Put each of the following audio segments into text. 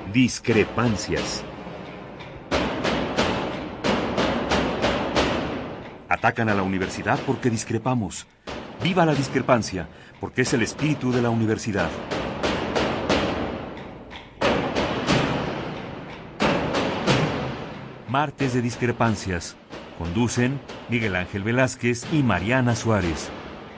Discrepancias. Atacan a la universidad porque discrepamos. ¡Viva la discrepancia! Porque es el espíritu de la universidad. Martes de Discrepancias. Conducen Miguel Ángel Velázquez y Mariana Suárez.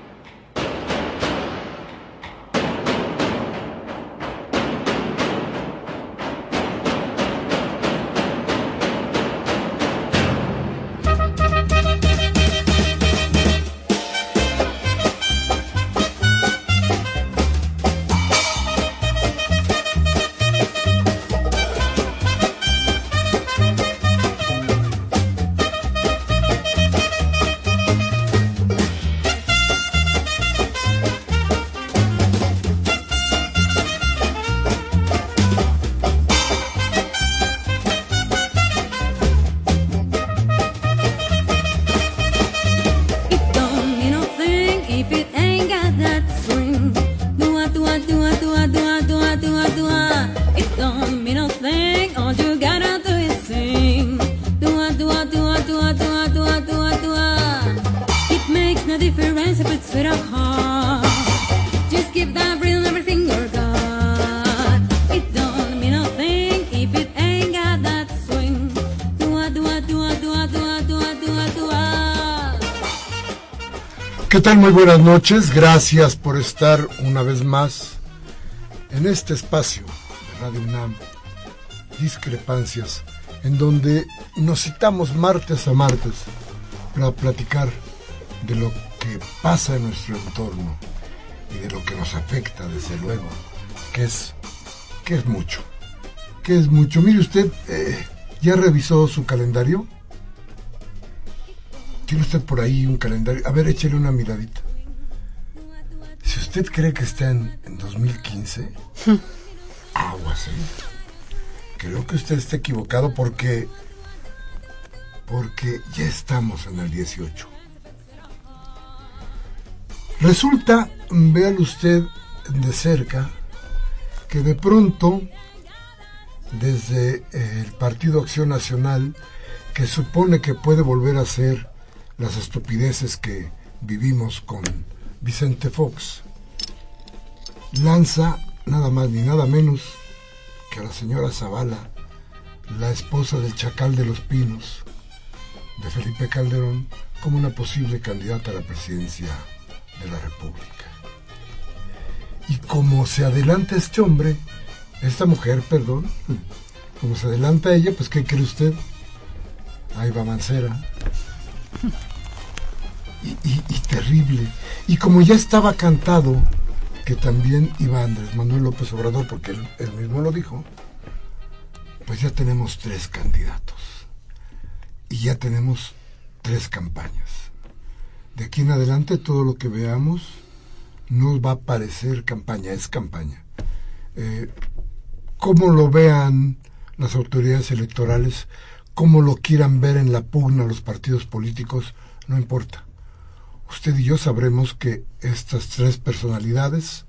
¿Qué tal? Muy buenas noches, gracias por estar una vez más en este espacio de Radio UNAM, Discrepancias, en donde nos citamos martes a martes para platicar de lo que pasa en nuestro entorno y de lo que nos afecta, desde luego, que es mucho. Mire usted, ¿ya revisó su calendario? ¿Tiene usted por ahí un calendario? A ver, échele una miradita. Si usted cree que está en 2015, aguas, ¿eh? Creo que usted está equivocado porque ya estamos en el 18. Resulta, véalo usted de cerca, que de pronto, desde el Partido Acción Nacional, que supone que puede volver a ser las estupideces que vivimos con Vicente Fox, lanza nada más ni nada menos que a la señora Zavala, la esposa del Chacal de los Pinos, de Felipe Calderón, como una posible candidata a la presidencia de la República. Y como se adelanta esta mujer, como se adelanta ella, pues ¿qué cree usted? Ahí va Mancera. Y terrible. Y como ya estaba cantado que también iba Andrés Manuel López Obrador, porque él mismo lo dijo, pues ya tenemos 3 candidatos y ya tenemos 3 campañas. De aquí en adelante todo lo que veamos no va a parecer campaña, es campaña. Cómo lo vean las autoridades electorales, cómo lo quieran ver en la pugna los partidos políticos, no importa. Usted y yo sabremos que estas 3 personalidades,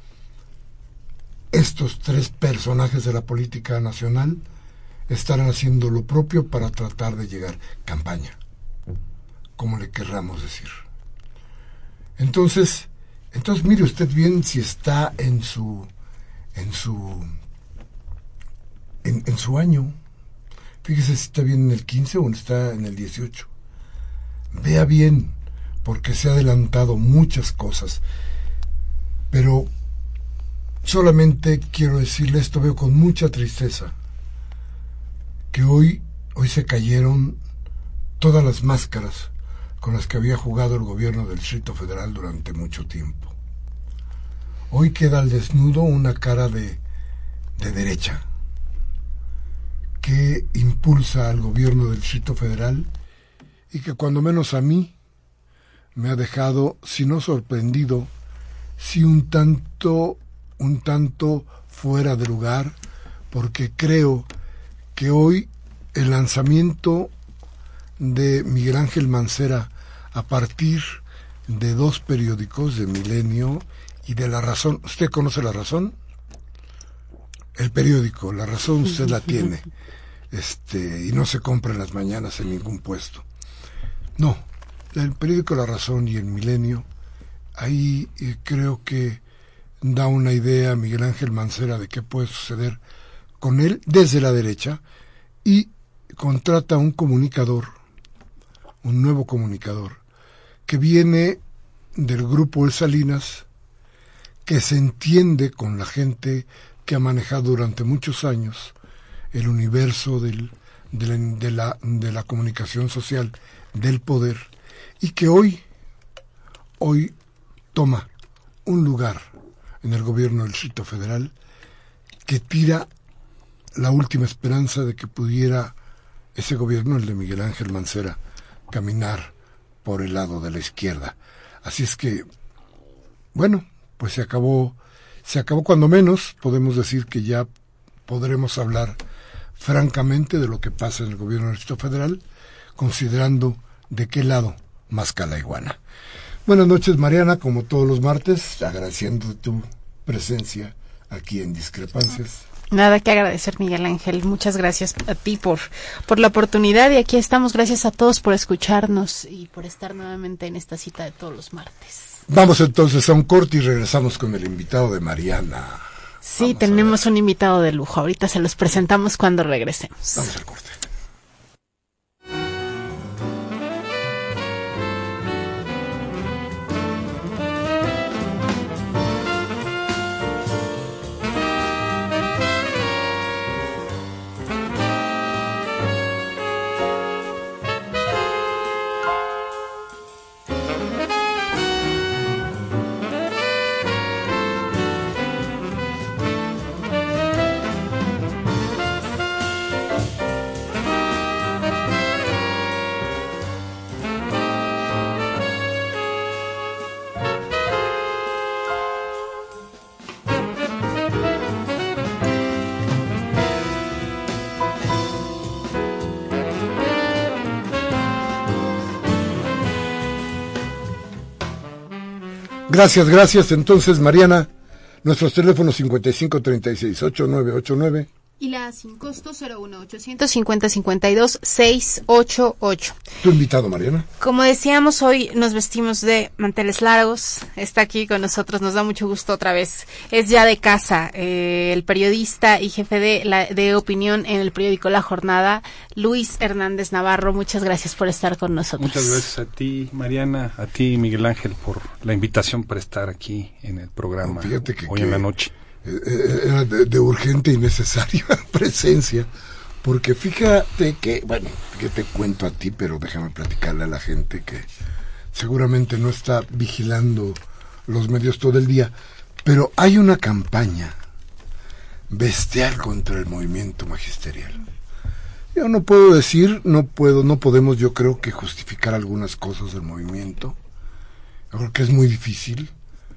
estos 3 personajes de la política nacional, estarán haciendo lo propio para tratar de llegar campaña, como le querramos decir. Entonces mire usted bien si está en su año. Fíjese si está bien en el 15 o está en el 18. Vea bien, porque se ha adelantado muchas cosas. Pero solamente quiero decirle esto, veo con mucha tristeza que hoy se cayeron todas las máscaras con las que había jugado el gobierno del Distrito Federal durante mucho tiempo. Hoy queda al desnudo una cara de derecha que impulsa al gobierno del Distrito Federal y que cuando menos a mí me ha dejado, si no sorprendido, si un tanto fuera de lugar, porque creo que hoy el lanzamiento de Miguel Ángel Mancera a partir de 2 periódicos, de Milenio y de La Razón. ¿Usted conoce La Razón? El periódico, La Razón, usted la tiene, y no se compra en las mañanas en ningún puesto. No, el periódico La Razón y El Milenio, ahí creo que da una idea a Miguel Ángel Mancera de qué puede suceder con él desde la derecha, y contrata un comunicador, un nuevo comunicador, que viene del grupo El Salinas, que se entiende con la gente que ha manejado durante muchos años el universo de la comunicación social, del poder, y que hoy toma un lugar en el gobierno del Distrito Federal que tira la última esperanza de que pudiera ese gobierno, el de Miguel Ángel Mancera, caminar por el lado de la izquierda. Así es que, bueno, pues se acabó cuando menos, podemos decir que ya podremos hablar francamente de lo que pasa en el gobierno del Distrito Federal, considerando de qué lado masca la iguana. Buenas noches, Mariana, como todos los martes, agradeciendo tu presencia aquí en Discrepancias. Nada que agradecer, Miguel Ángel. Muchas gracias a ti por la oportunidad, y aquí estamos. Gracias a todos por escucharnos y por estar nuevamente en esta cita de todos los martes. Vamos entonces a un corte y regresamos con el invitado de Mariana. Sí, tenemos un invitado de lujo. Ahorita se los presentamos cuando regresemos. Vamos al corte. Gracias. Entonces, Mariana, nuestros teléfonos 5536-8989. Y la sin costo 01800-5052-688. ¿Tu invitado, Mariana? Como decíamos, hoy nos vestimos de manteles largos. Está aquí con nosotros, nos da mucho gusto otra vez. Es ya de casa, el periodista y jefe de opinión en el periódico La Jornada, Luis Hernández Navarro. Muchas gracias por estar con nosotros. Muchas gracias a ti, Mariana, a ti, Miguel Ángel, por la invitación para estar aquí en el programa hoy en la noche. Era de urgente y necesaria presencia, porque fíjate que, bueno, que te cuento a ti, pero déjame platicarle a la gente que seguramente no está vigilando los medios todo el día, pero hay una campaña bestial contra el movimiento magisterial. Yo no puedo decir, no podemos, yo creo, que justificar algunas cosas del movimiento. Yo creo que es muy difícil,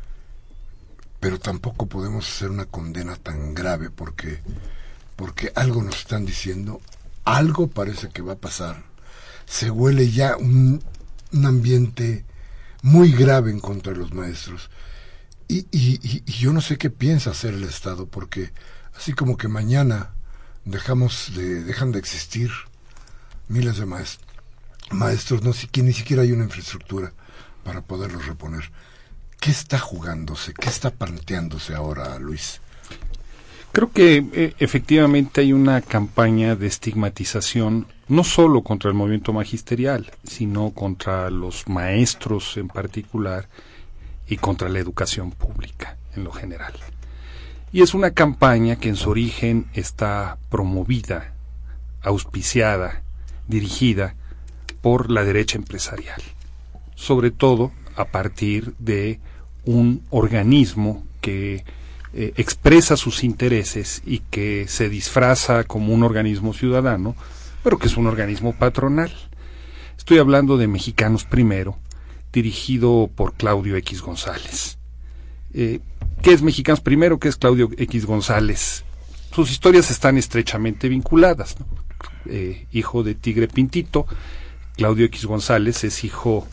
pero tampoco podemos hacer una condena tan grave porque algo nos están diciendo, algo parece que va a pasar. Se huele ya un ambiente muy grave en contra de los maestros. Y yo no sé qué piensa hacer el Estado, porque así como que mañana dejan de existir miles de maestros, ni siquiera hay una infraestructura para poderlos reponer. ¿Qué está jugándose? ¿Qué está planteándose ahora, Luis? Creo que efectivamente hay una campaña de estigmatización, no solo contra el movimiento magisterial, sino contra los maestros en particular y contra la educación pública en lo general. Y es una campaña que en su origen está promovida, auspiciada, dirigida por la derecha empresarial, sobre todo a partir de un organismo que expresa sus intereses y que se disfraza como un organismo ciudadano, pero que es un organismo patronal. Estoy hablando de Mexicanos Primero, dirigido por Claudio X González. ¿Qué es Mexicanos Primero? ¿Qué es Claudio X González? Sus historias están estrechamente vinculadas, ¿no? Hijo de Tigre Pintito, Claudio X González es hijo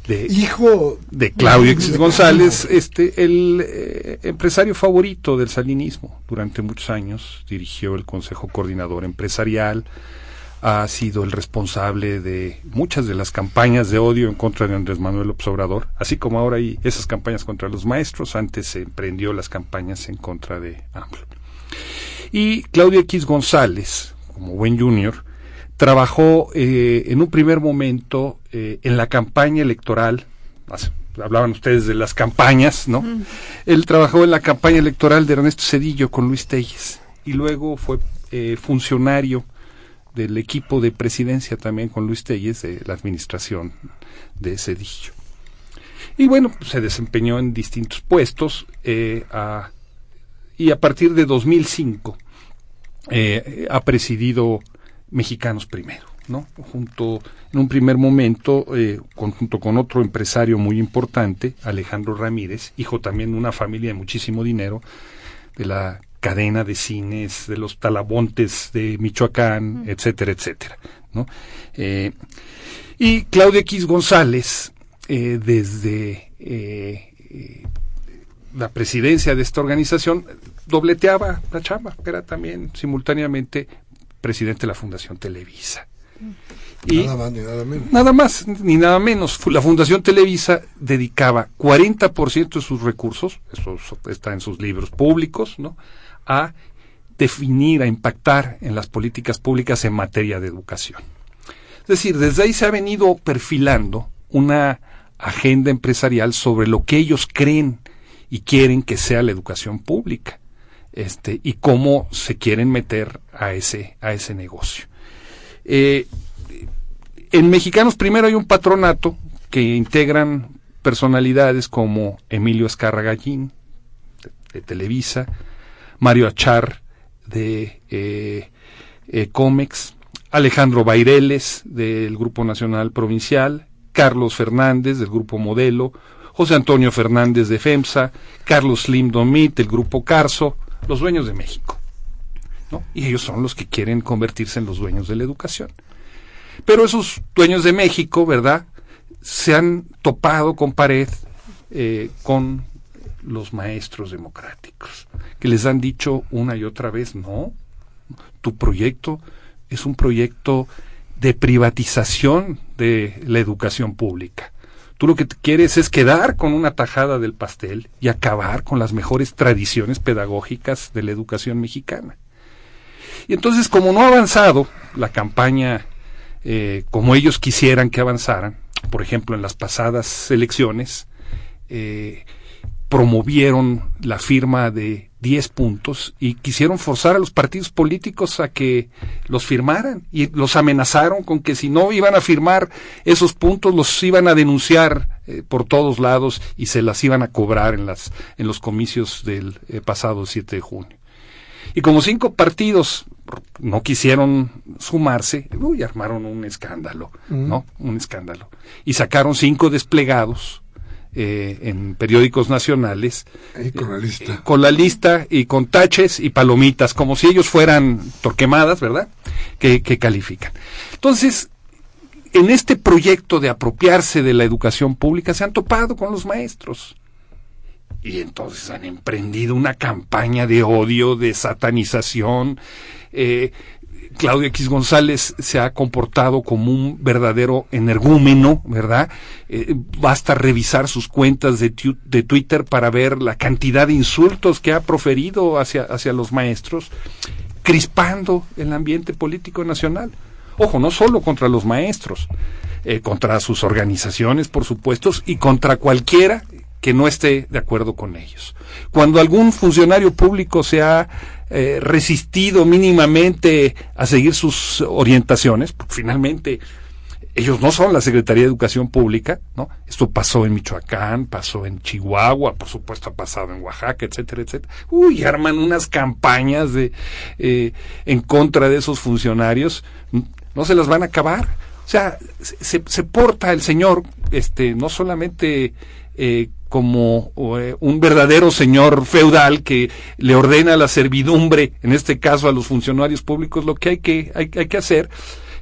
hijo de Claudio X González, el empresario favorito del salinismo. Durante muchos años dirigió el Consejo Coordinador Empresarial, ha sido el responsable de muchas de las campañas de odio en contra de Andrés Manuel López Obrador, así como ahora hay esas campañas contra los maestros. Antes se emprendió las campañas en contra de AMLO. Y Claudio X González, como buen junior, trabajó en un primer momento en la campaña electoral. Hablaban ustedes de las campañas, ¿no? Él trabajó en la campaña electoral de Ernesto Zedillo con Luis Telles, y luego fue funcionario del equipo de presidencia también con Luis Telles, de la administración de Zedillo. Y bueno, pues, se desempeñó en distintos puestos, y a partir de 2005 ha presidido Mexicanos Primero, ¿no? En un primer momento, junto con otro empresario muy importante, Alejandro Ramírez, hijo también de una familia de muchísimo dinero, de la cadena de cines, de los Talabontes de Michoacán, etcétera, etcétera, ¿no? Y Claudio X González, desde la presidencia de esta organización, dobleteaba la chamba, era también simultáneamente presidente de la Fundación Televisa. Y nada más ni nada menos. Nada más ni nada menos. La Fundación Televisa dedicaba 40% de sus recursos, eso está en sus libros públicos, ¿no?, a definir, a impactar en las políticas públicas en materia de educación. Es decir, desde ahí se ha venido perfilando una agenda empresarial sobre lo que ellos creen y quieren que sea la educación pública, y cómo se quieren meter a ese negocio. En Mexicanos Primero hay un patronato que integran personalidades como Emilio Azcárraga Gallín, de Televisa, Mario Achar, de Comex, Alejandro Baireles, del Grupo Nacional Provincial, Carlos Fernández, del Grupo Modelo, José Antonio Fernández, de FEMSA, Carlos Slim Domit, del Grupo Carso, los dueños de México, ¿no? Y ellos son los que quieren convertirse en los dueños de la educación. Pero esos dueños de México, ¿verdad?, se han topado con pared con los maestros democráticos, que les han dicho una y otra vez: no, tu proyecto es un proyecto de privatización de la educación pública. Tú lo que te quieres es quedar con una tajada del pastel y acabar con las mejores tradiciones pedagógicas de la educación mexicana. Y entonces, como no ha avanzado la campaña como ellos quisieran que avanzaran, por ejemplo, en las pasadas elecciones, promovieron la firma de 10 puntos y quisieron forzar a los partidos políticos a que los firmaran, y los amenazaron con que si no iban a firmar esos puntos los iban a denunciar por todos lados y se las iban a cobrar en los comicios del pasado 7 de junio. Y como 5 partidos no quisieron sumarse, armaron un escándalo, ¿no? Un escándalo. Y sacaron 5 desplegados en periódicos nacionales, con la lista y con taches y palomitas, como si ellos fueran Torquemadas, ¿verdad?, que califican. Entonces, en este proyecto de apropiarse de la educación pública se han topado con los maestros, y entonces han emprendido una campaña de odio, de satanización. Claudio X González se ha comportado como un verdadero energúmeno, ¿verdad? Basta revisar sus cuentas de Twitter para ver la cantidad de insultos que ha proferido hacia los maestros, crispando el ambiente político nacional. Ojo, no solo contra los maestros, contra sus organizaciones, por supuesto, y contra cualquiera que no esté de acuerdo con ellos. Cuando algún funcionario público se ha resistido mínimamente a seguir sus orientaciones, porque finalmente ellos no son la Secretaría de Educación Pública, ¿no? Esto pasó en Michoacán, pasó en Chihuahua, por supuesto ha pasado en Oaxaca, etcétera, etcétera. Arman unas campañas en contra de esos funcionarios, no se las van a acabar. O sea, se porta el señor, no solamente como un verdadero señor feudal que le ordena la servidumbre, en este caso a los funcionarios públicos, lo que hay que hacer,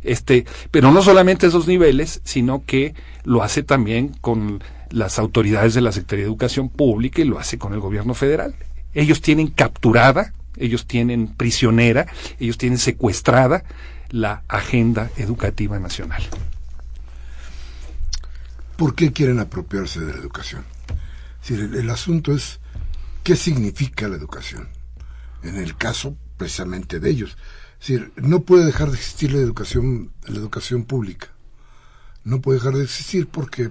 Pero no solamente esos niveles, sino que lo hace también con las autoridades de la Secretaría de Educación Pública y lo hace con el gobierno federal. Ellos tienen capturada, ellos tienen prisionera, ellos tienen secuestrada la agenda educativa nacional. ¿Por qué quieren apropiarse de la educación? Es decir, el asunto es ¿qué significa la educación? En el caso precisamente de ellos. Es decir, no puede dejar de existir la educación pública. No puede dejar de existir porque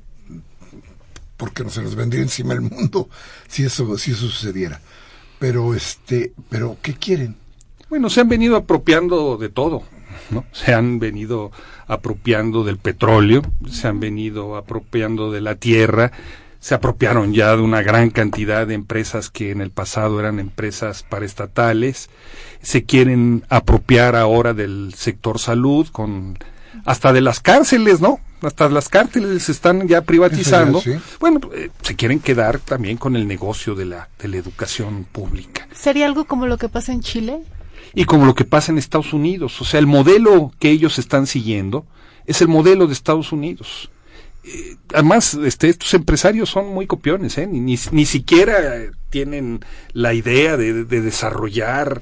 no se nos vendría encima el mundo si eso sucediera. Pero ¿qué quieren? Bueno, se han venido apropiando de todo, ¿no? Se han venido apropiando del petróleo, se han venido apropiando de la tierra, se apropiaron ya de una gran cantidad de empresas que en el pasado eran empresas paraestatales, se quieren apropiar ahora del sector salud, hasta de las cárceles, ¿no? Hasta las cárceles se están ya privatizando. Sí. Bueno, se quieren quedar también con el negocio de la educación pública. ¿Sería algo como lo que pasa en Chile? Y como lo que pasa en Estados Unidos. O sea, el modelo que ellos están siguiendo es el modelo de Estados Unidos. Además, estos empresarios son muy copiones, ni siquiera tienen la idea de desarrollar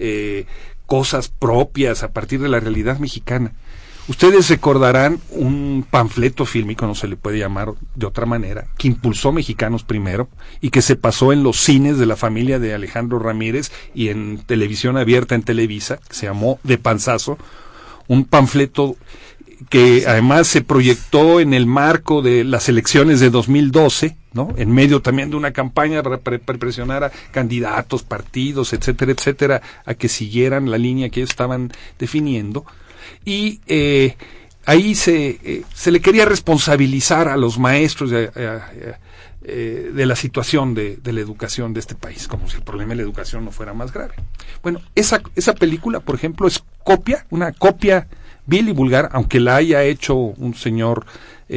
cosas propias a partir de la realidad mexicana. Ustedes recordarán un panfleto fílmico, no se le puede llamar de otra manera, que impulsó Mexicanos Primero y que se pasó en los cines de la familia de Alejandro Ramírez y en televisión abierta en Televisa, que se llamó De Panzazo, un panfleto que además se proyectó en el marco de las elecciones de 2012, ¿no? En medio también de una campaña para presionar a candidatos, partidos, etcétera, etcétera, a que siguieran la línea que ellos estaban definiendo. Y ahí se le quería responsabilizar a los maestros de la situación de la educación de este país, como si el problema de la educación no fuera más grave. Bueno, esa película, por ejemplo, es una copia vil y vulgar, aunque la haya hecho un señor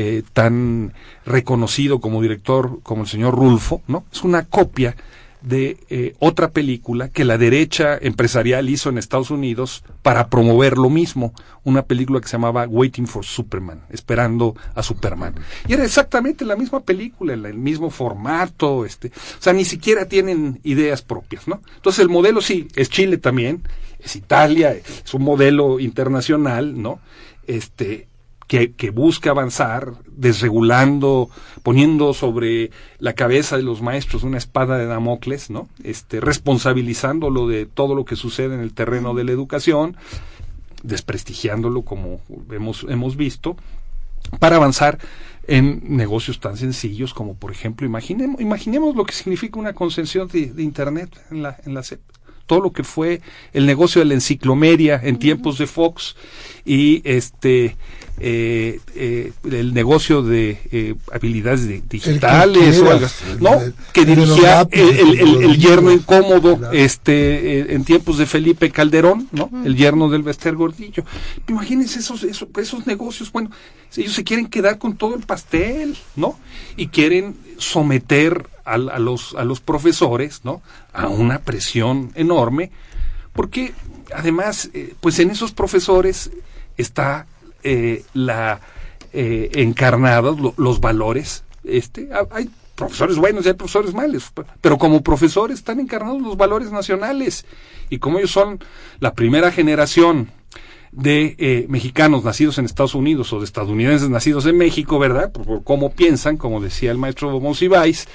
tan reconocido como director como el señor Rulfo, ¿no? Es una copia de otra película que la derecha empresarial hizo en Estados Unidos para promover lo mismo, una película que se llamaba Waiting for Superman, esperando a Superman. Y era exactamente la misma película, el mismo formato, o sea, ni siquiera tienen ideas propias, ¿no? Entonces el modelo sí, es Chile también, es Italia, es un modelo internacional, ¿no? Que busca avanzar, desregulando, poniendo sobre la cabeza de los maestros una espada de Damocles, ¿no? Responsabilizándolo de todo lo que sucede en el terreno de la educación, desprestigiándolo como hemos visto, para avanzar en negocios tan sencillos como, por ejemplo, imaginemos lo que significa una concesión de Internet en la SEP. Todo lo que fue el negocio de la enciclomedia en tiempos de Fox y el negocio de habilidades digitales o algo, ¿no? Que dirigía el yerno incómodo en tiempos de Felipe Calderón, ¿no? El yerno del Bester Gordillo. Imagínense esos negocios. Bueno, ellos se quieren quedar con todo el pastel, ¿no? Y quieren someter a los profesores, ¿no? A una presión enorme, porque además, pues en esos profesores está encarnados los valores. Hay profesores buenos y hay profesores malos, pero como profesores están encarnados los valores nacionales, y como ellos son la primera generación de mexicanos nacidos en Estados Unidos o de estadounidenses nacidos en México, ¿verdad? Por cómo piensan, como decía el maestro Monsiváis,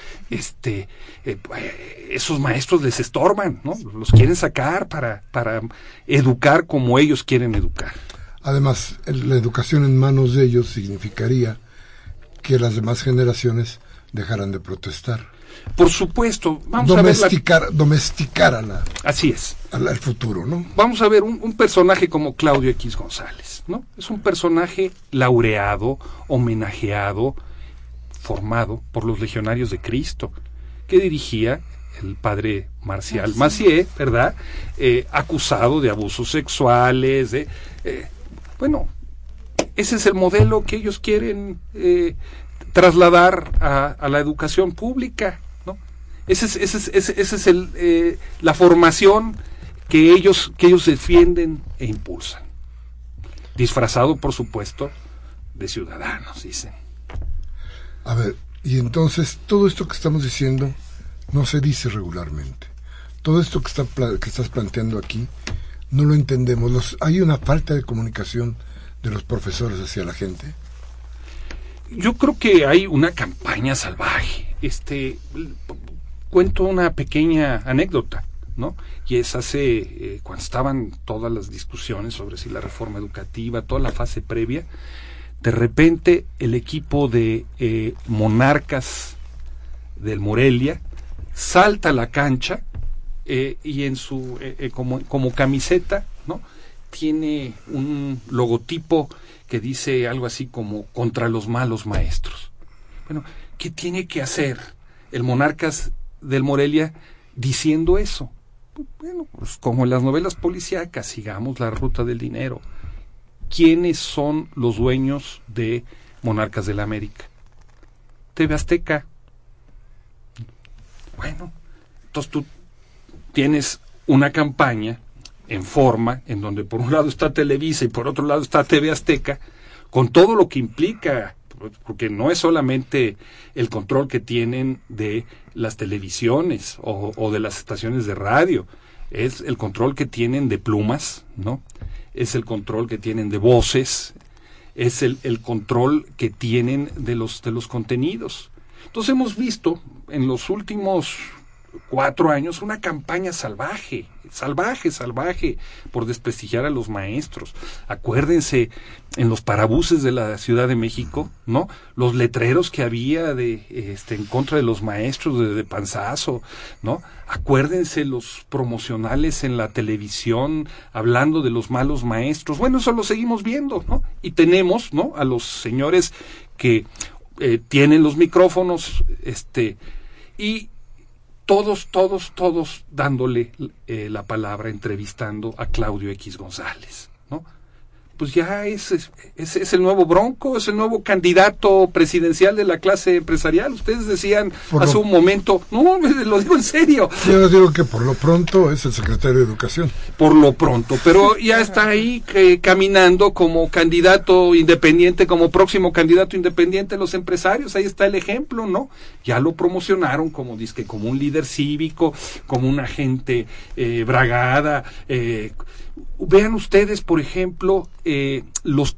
esos maestros les estorban, ¿no? Los quieren sacar para educar como ellos quieren educar. Además, la educación en manos de ellos significaría que las demás generaciones dejaran de protestar. Por supuesto, domesticar así es, al futuro, ¿no? Vamos a ver un personaje como Claudio X González, ¿no? Es un personaje laureado, homenajeado, formado por los legionarios de Cristo, que dirigía el padre Marcial Macié, ¿verdad? Acusado de abusos sexuales, bueno, ese es el modelo que ellos quieren trasladar a la educación pública, ¿no? Ese es la formación que ellos defienden e impulsan. disfrazado, por supuesto, de ciudadanos, dicen. A ver, y entonces todo esto que estamos diciendo no se dice regularmente. Todo esto que estás planteando aquí no lo entendemos. Hay una falta de comunicación de los profesores hacia la gente. Yo creo que hay una campaña salvaje. Cuento una pequeña anécdota, ¿no? Y es cuando estaban todas las discusiones sobre si la reforma educativa, toda la fase previa, de repente el equipo de Monarcas del Morelia salta a la cancha y en su como camiseta, ¿no?, tiene un logotipo que dice algo así como contra los malos maestros. Bueno, ¿qué tiene que hacer el Monarcas del Morelia diciendo eso? Bueno, pues como en las novelas policíacas, sigamos la ruta del dinero. ¿Quiénes son los dueños de Monarcas de la América? TV Azteca. Bueno, entonces tú tienes una campaña en forma, en donde por un lado está Televisa y por otro lado está TV Azteca, con todo lo que implica, porque no es solamente el control que tienen de las televisiones o de las estaciones de radio, es el control que tienen de plumas, ¿no? Es el control que tienen de voces, es el control que tienen de los contenidos. Entonces hemos visto en los últimos 4 años una campaña salvaje por desprestigiar a los maestros. Acuérdense, en los parabuses de la Ciudad de México, ¿no?, los letreros que había en contra de los maestros de panzazo, ¿no? Acuérdense los promocionales en la televisión hablando de los malos maestros. Bueno, eso lo seguimos viendo, ¿no? Y tenemos, ¿no?, a los señores que tienen los micrófonos, y todos dándole la palabra, entrevistando a Claudio X González, ¿no? Pues ya es el nuevo Bronco, es el nuevo candidato presidencial de la clase empresarial. Ustedes decían hace un momento, no, lo digo en serio. Yo digo que por lo pronto es el secretario de Educación. Por lo pronto, pero ya está ahí caminando como candidato independiente, como próximo candidato independiente de los empresarios. Ahí está el ejemplo, ¿no? Ya lo promocionaron como como un líder cívico, como una gente bragada. Vean ustedes, por ejemplo, los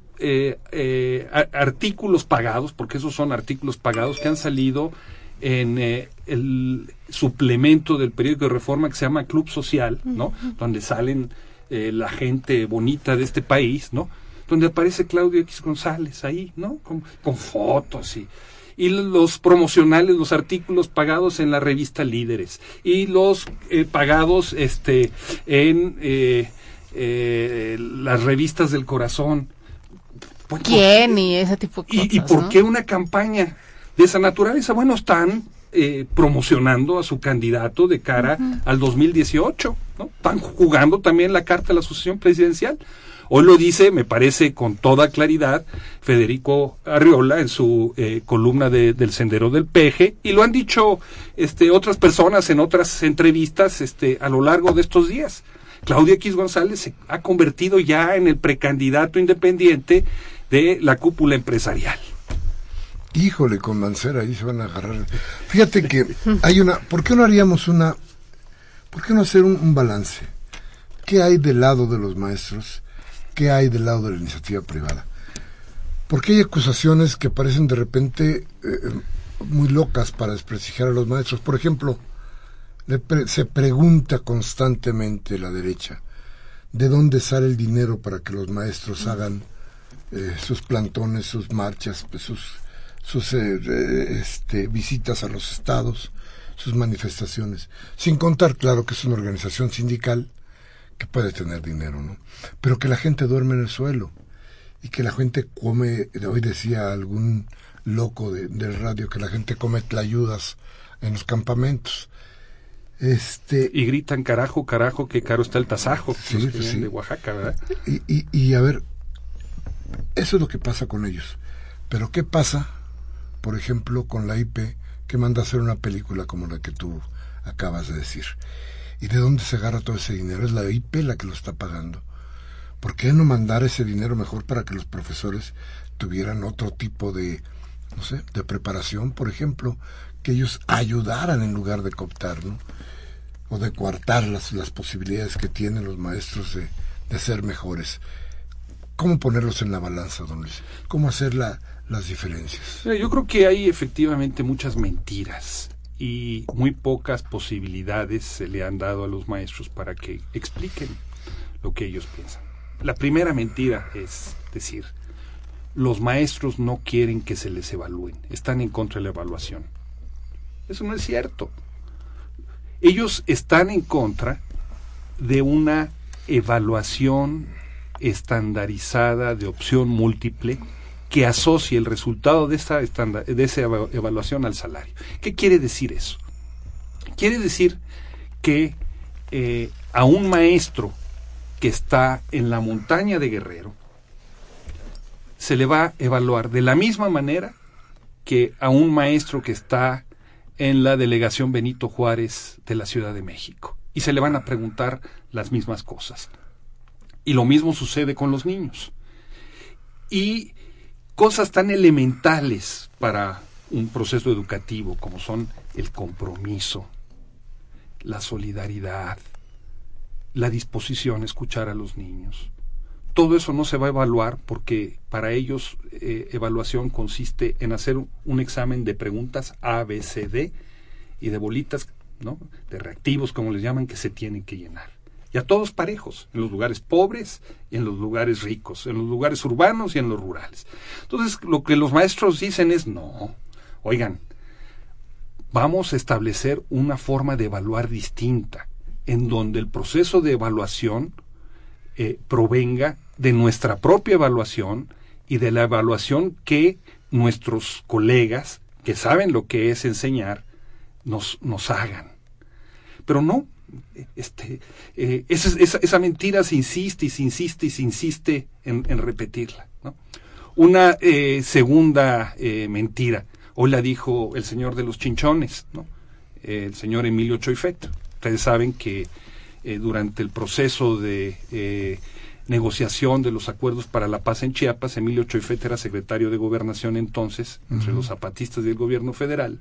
artículos pagados, porque esos son artículos pagados que han salido en el suplemento del periódico de Reforma que se llama Club Social, ¿no? Donde salen la gente bonita de este país, ¿no? Donde aparece Claudio X González ahí, ¿no? Con fotos y los promocionales, los artículos pagados en la revista Líderes y los pagados en las revistas del corazón. ¿Quién? Y ese tipo de cosas. ¿Y por ¿no? qué una campaña de esa naturaleza? Bueno, están promocionando a su candidato de cara al 2018, ¿no? Están jugando también la carta de la sucesión presidencial. Hoy lo dice, me parece con toda claridad, Federico Arriola en su columna del Sendero del Peje, y lo han dicho otras personas en otras entrevistas a lo largo de estos días. Claudio X González se ha convertido ya en el precandidato independiente de la cúpula empresarial. Híjole, con Mancera ahí se van a agarrar. Fíjate que ¿por qué no hacer un balance? ¿Qué hay del lado de los maestros? ¿Qué hay del lado de la iniciativa privada? Porque hay acusaciones que parecen de repente muy locas para desprestigiar a los maestros. Por ejemplo, se pregunta constantemente la derecha de dónde sale el dinero para que los maestros hagan sus plantones, sus marchas, sus visitas a los estados, sus manifestaciones, sin contar, claro, que es una organización sindical que puede tener dinero, ¿no? Pero que la gente duerme en el suelo y que la gente come. Hoy decía algún loco del radio que la gente come tlayudas en los campamentos. Y gritan carajo, carajo, que caro está el tasajo, sí, los que sí. de Oaxaca, ¿verdad? Y a ver, eso es lo que pasa con ellos. Pero ¿qué pasa, por ejemplo, con la IP que manda a hacer una película como la que tú acabas de decir? ¿Y de dónde se agarra todo ese dinero? Es la IP la que lo está pagando. ¿por qué no mandar ese dinero mejor para que los profesores tuvieran otro tipo de, no sé, de preparación, por ejemplo, que ellos ayudaran en lugar de cooptar, ¿no? O de coartar las posibilidades que tienen los maestros de ser mejores. ¿Cómo ponerlos en la balanza, don Luis? ¿Cómo hacer las diferencias? Yo creo que hay efectivamente muchas mentiras y muy pocas posibilidades se le han dado a los maestros para que expliquen lo que ellos piensan. La primera mentira es decir, los maestros no quieren que se les evalúen, están en contra de la evaluación. Eso no es cierto. Ellos están en contra de una evaluación estandarizada de opción múltiple que asocie el resultado de esa evaluación al salario. ¿Qué quiere decir eso? Quiere decir que a un maestro que está en la montaña de Guerrero se le va a evaluar de la misma manera que a un maestro que está en la delegación Benito Juárez de la Ciudad de México. Y se le van a preguntar las mismas cosas. Y lo mismo sucede con los niños. Y cosas tan elementales para un proceso educativo como son el compromiso, la solidaridad, la disposición a escuchar a los niños. Todo eso no se va a evaluar porque para ellos evaluación consiste en hacer un examen de preguntas A, B, C, D y de bolitas, ¿no?, de reactivos, como les llaman, que se tienen que llenar. Y a todos parejos, en los lugares pobres y en los lugares ricos, en los lugares urbanos y en los rurales. Entonces, lo que los maestros dicen es, no, oigan, vamos a establecer una forma de evaluar distinta, en donde el proceso de evaluación provenga de nuestra propia evaluación y de la evaluación que nuestros colegas, que saben lo que es enseñar, nos hagan. Pero no, esa mentira se insiste y se insiste y se insiste en repetirla, ¿no? Una segunda mentira, hoy la dijo el señor de los chinchones, ¿no?, el señor Emilio Choifet. Ustedes saben que durante el proceso de negociación de los acuerdos para la paz en Chiapas, Emilio Choifet era secretario de Gobernación entonces, entre los zapatistas y el gobierno federal.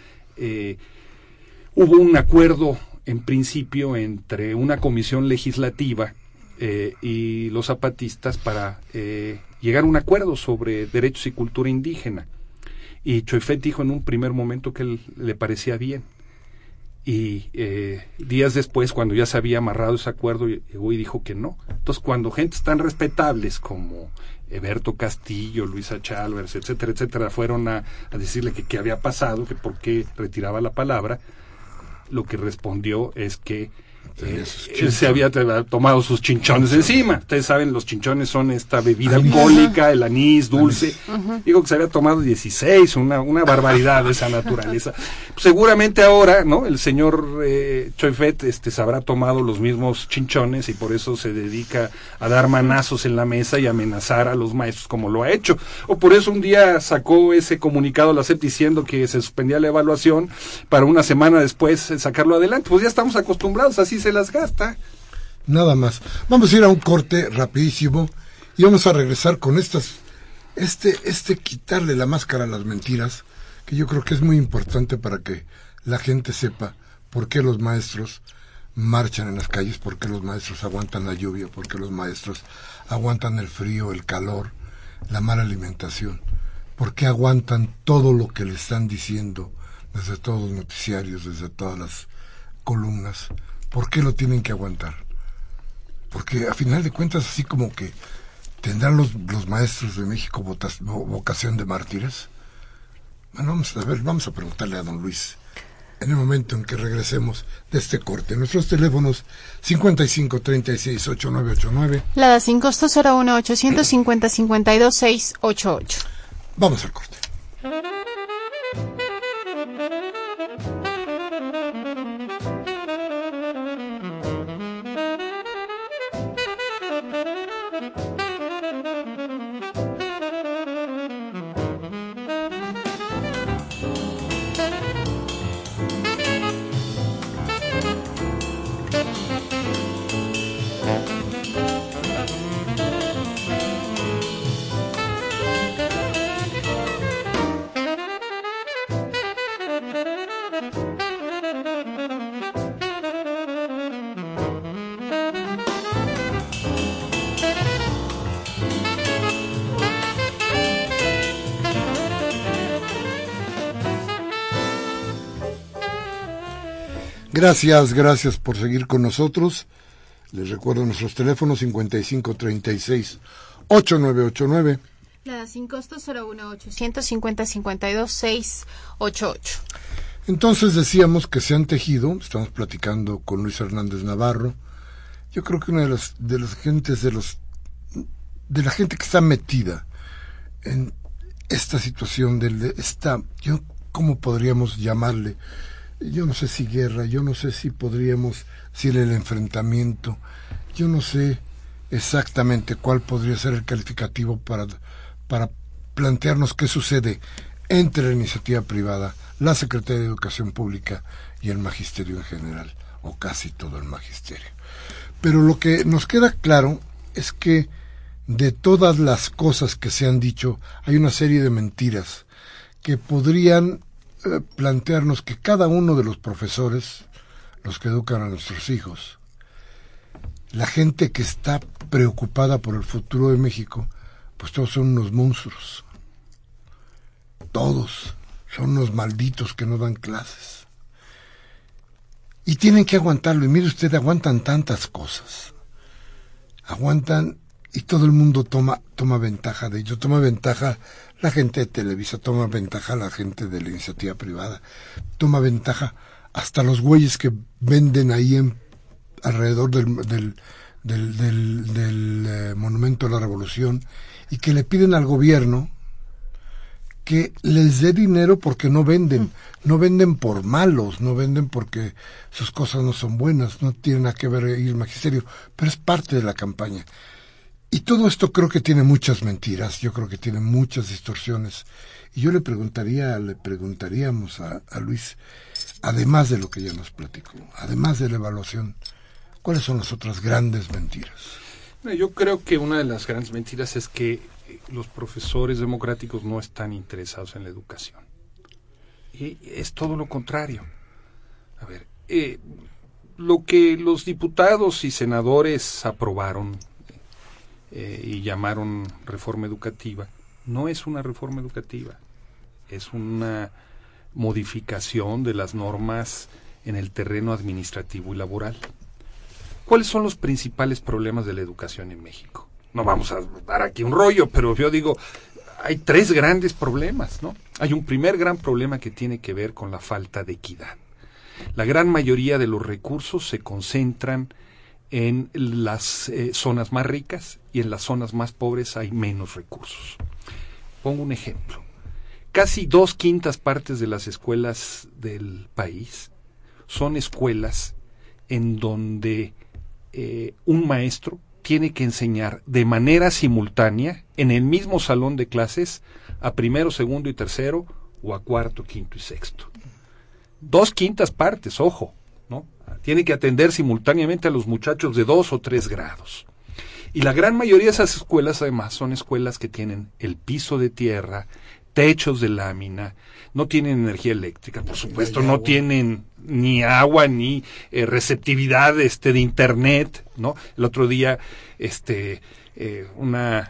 Hubo un acuerdo en principio entre una comisión legislativa y los zapatistas para llegar a un acuerdo sobre derechos y cultura indígena. Y Choifet dijo en un primer momento que le parecía bien. Y días después, cuando ya se había amarrado ese acuerdo, llegó y dijo que no. Entonces, cuando gentes tan respetables como Eberto Castillo, Luisa Chálvers, etcétera, etcétera, fueron a decirle que qué había pasado, que por qué retiraba la palabra, lo que respondió es que él se había tomado sus chinchones encima. Ustedes saben, los chinchones son esta bebida alcohólica, el anís dulce. Digo que se había tomado 16, una barbaridad de esa naturaleza. Seguramente ahora, ¿no?, el señor Choifet se habrá tomado los mismos chinchones y por eso se dedica a dar manazos en la mesa y amenazar a los maestros como lo ha hecho. O por eso un día sacó ese comunicado a la SEP diciendo que se suspendía la evaluación para una semana después sacarlo adelante. Pues ya estamos acostumbrados, así se las gasta. Nada más. Vamos a ir a un corte rapidísimo y vamos a regresar con quitarle la máscara a las mentiras, que yo creo que es muy importante para que la gente sepa por qué los maestros marchan en las calles, por qué los maestros aguantan la lluvia, por qué los maestros aguantan el frío, el calor, la mala alimentación, por qué aguantan todo lo que le están diciendo desde todos los noticiarios, desde todas las columnas. ¿Por qué lo tienen que aguantar? Porque a final de cuentas, así como que tendrán los maestros de México vocación de mártires. Bueno, vamos a preguntarle a don Luis en el momento en que regresemos de este corte. Nuestros teléfonos 55368989. Lada sin costo 01 850 52 688. Vamos al corte. Gracias por seguir con nosotros. Les recuerdo nuestros teléfonos 5536-8989. La sin costo 01850-52-688. Entonces decíamos que se han tejido, estamos platicando con Luis Hernández Navarro. Yo creo que una de las gentes de la gente que está metida en esta situación ¿cómo podríamos llamarle? Yo no sé si guerra, yo no sé si podríamos decir el enfrentamiento, yo no sé exactamente cuál podría ser el calificativo para plantearnos qué sucede entre la iniciativa privada, la Secretaría de Educación Pública y el magisterio en general, o casi todo el magisterio. Pero lo que nos queda claro es que de todas las cosas que se han dicho, hay una serie de mentiras que podrían plantearnos que cada uno de los profesores, los que educan a nuestros hijos, la gente que está preocupada por el futuro de México, pues todos son unos monstruos. Todos son unos malditos que no dan clases. Y tienen que aguantarlo. Y mire usted, aguantan tantas cosas. Aguantan y todo el mundo toma ventaja de ello. Toma ventaja la gente de Televisa, toma ventaja la gente de la iniciativa privada. Toma ventaja hasta los güeyes que venden ahí alrededor del Monumento a la Revolución y que le piden al gobierno que les dé dinero porque no venden por malos, no venden porque sus cosas no son buenas, no tienen nada que ver ahí el magisterio, pero es parte de la campaña. Y todo esto creo que tiene muchas mentiras, yo creo que tiene muchas distorsiones. Y yo le preguntaríamos a Luis, además de lo que ya nos platicó, además de la evaluación, ¿cuáles son las otras grandes mentiras? Yo creo que una de las grandes mentiras es que los profesores democráticos no están interesados en la educación. Y es todo lo contrario. A ver, lo que los diputados y senadores aprobaron y llamaron reforma educativa, no es una reforma educativa, es una modificación de las normas en el terreno administrativo y laboral. ¿Cuáles son los principales problemas de la educación en México? No vamos a dar aquí un rollo, pero yo digo, hay tres grandes problemas, ¿no? Hay un primer gran problema que tiene que ver con la falta de equidad. La gran mayoría de los recursos se concentran en las zonas más ricas y en las zonas más pobres hay menos recursos. Pongo un ejemplo. Casi 2/5 partes de las escuelas del país son escuelas en donde un maestro tiene que enseñar de manera simultánea en el mismo salón de clases a primero, segundo y tercero o a cuarto, quinto y sexto. 2/5 partes, ojo, ¿no? Tiene que atender simultáneamente a los muchachos de 2 o 3 grados. Y la gran mayoría de esas escuelas además son escuelas que tienen el piso de tierra, techos de lámina, no tienen energía eléctrica, por supuesto, no tienen ni agua ni receptividad de internet, ¿no? El otro día una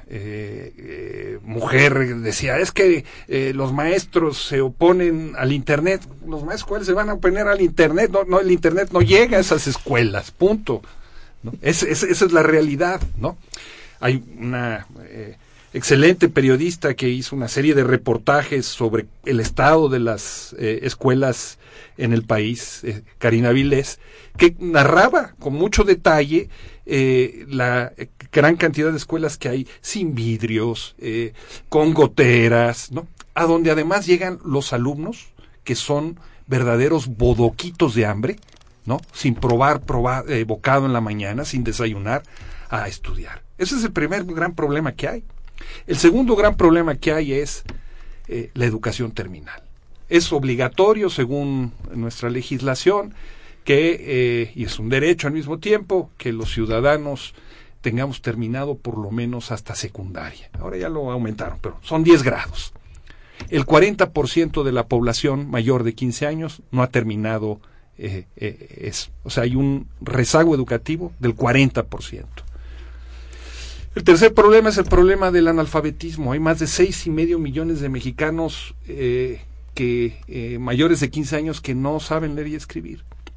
mujer decía, es que los maestros se oponen al internet. Los maestros, ¿cuáles se van a oponer al internet? No, el internet no llega a esas escuelas, punto, ¿no? Esa es la realidad, ¿no? Hay una excelente periodista que hizo una serie de reportajes sobre el estado de las escuelas en el país, Karina Vilés, que narraba con mucho detalle la gran cantidad de escuelas que hay sin vidrios, con goteras, ¿no? A donde además llegan los alumnos que son verdaderos bodoquitos de hambre, ¿no? Sin probar bocado en la mañana, sin desayunar, a estudiar. Ese es el primer gran problema que hay. El segundo gran problema que hay es la educación terminal. Es obligatorio, según nuestra legislación, que, y es un derecho al mismo tiempo, que los ciudadanos tengamos terminado por lo menos hasta secundaria. Ahora ya lo aumentaron, pero son 10 grados. El 40% de la población mayor de 15 años no ha terminado eso. O sea, hay un rezago educativo del 40%. El tercer problema es el problema del analfabetismo. Hay más de 6,5 millones de mexicanos mayores de 15 años que no saben leer y escribir.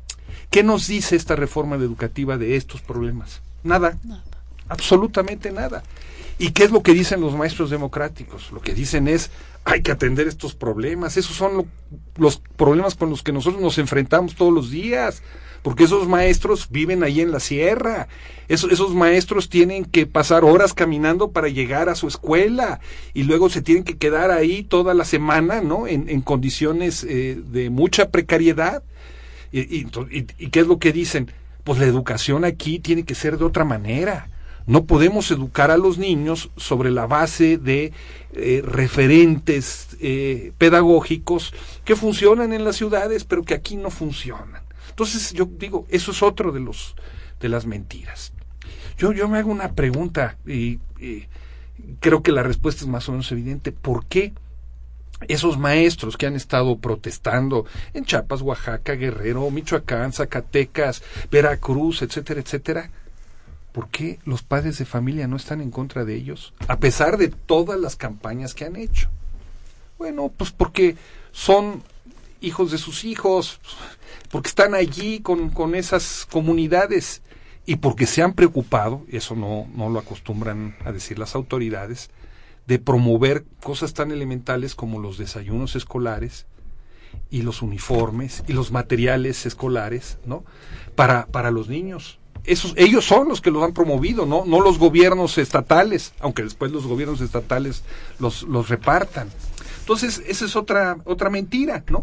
¿Qué nos dice esta reforma educativa de estos problemas? Nada. Absolutamente nada. ¿Y qué es lo que dicen los maestros democráticos? Lo que dicen es, hay que atender estos problemas. Esos son los problemas con los que nosotros nos enfrentamos todos los días. Porque esos maestros viven ahí en la sierra. Esos maestros tienen que pasar horas caminando para llegar a su escuela. Y luego se tienen que quedar ahí toda la semana, ¿no? En condiciones de mucha precariedad. ¿Y qué es lo que dicen? Pues la educación aquí tiene que ser de otra manera. No podemos educar a los niños sobre la base de referentes pedagógicos que funcionan en las ciudades, pero que aquí no funcionan. Entonces, yo digo, eso es otro de las mentiras. Yo me hago una pregunta y creo que la respuesta es más o menos evidente. ¿Por qué esos maestros que han estado protestando en Chiapas, Oaxaca, Guerrero, Michoacán, Zacatecas, Veracruz, etcétera, etcétera, ¿por qué los padres de familia no están en contra de ellos, a pesar de todas las campañas que han hecho? Bueno, pues porque son hijos de sus hijos, porque están allí con esas comunidades y porque se han preocupado, y eso no lo acostumbran a decir las autoridades, de promover cosas tan elementales como los desayunos escolares y los uniformes y los materiales escolares, ¿no? Para los niños. Ellos son los que lo han promovido, no los gobiernos estatales, aunque después los gobiernos estatales los repartan. Entonces, esa es otra mentira, ¿no?